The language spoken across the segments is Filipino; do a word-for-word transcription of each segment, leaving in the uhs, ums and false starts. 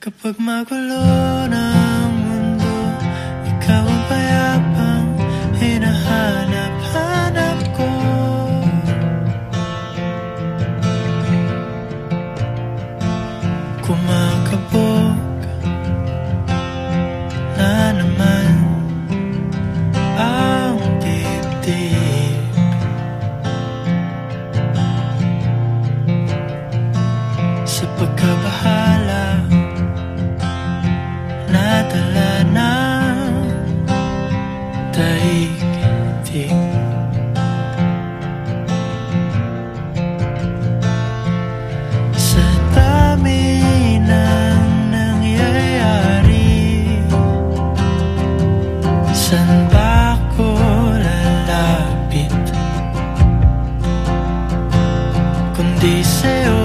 Kapag magulo ng mundo, ikaw ang payapang hinahanap-hanap ko. Kumakabog na naman ang dibdib. Sa pagkabahala nadala ng daigdig. Sa dami ng nangyayari, saan ba ako lalapit kundi sa'yo?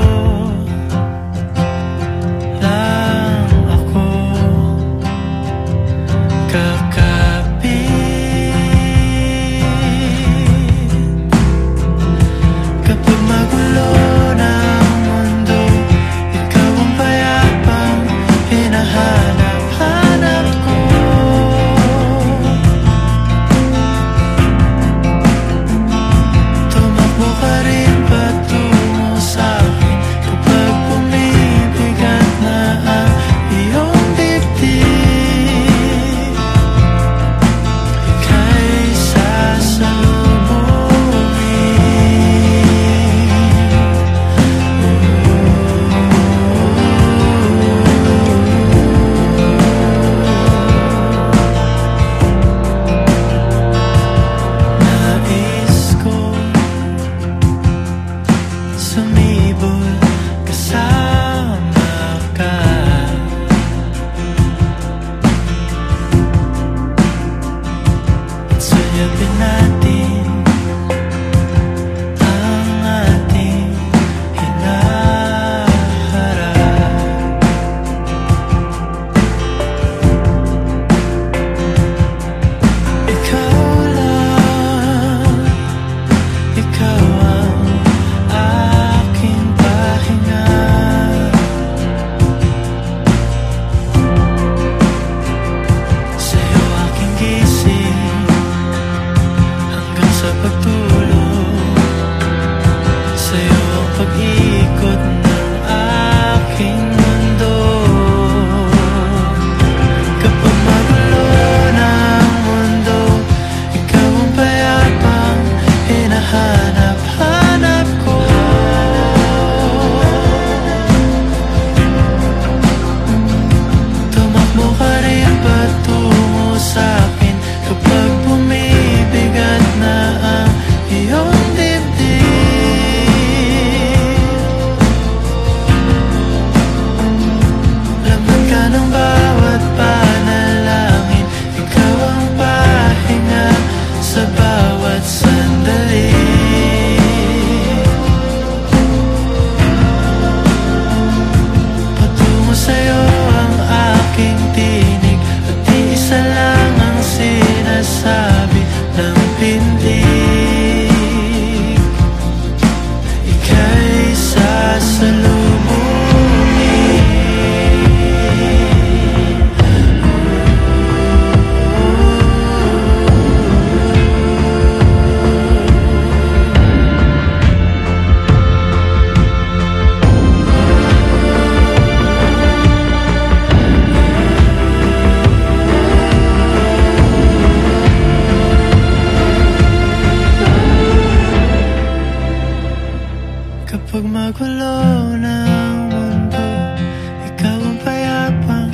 Kapag magulo ng mundo, ikaw ang payapang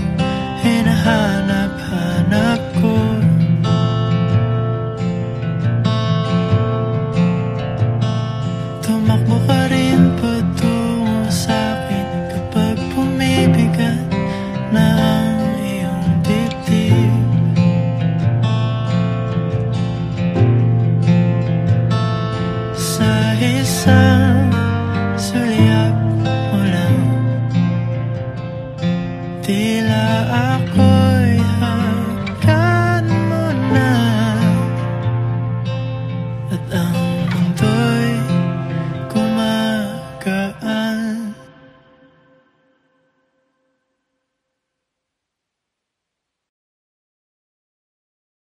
hinahanap-hanap ko. Tumakbo ka rin patungo sa'kin kapag bumibigat na ang iyong dibdib. Sa isang sulyap mo lang, tila ako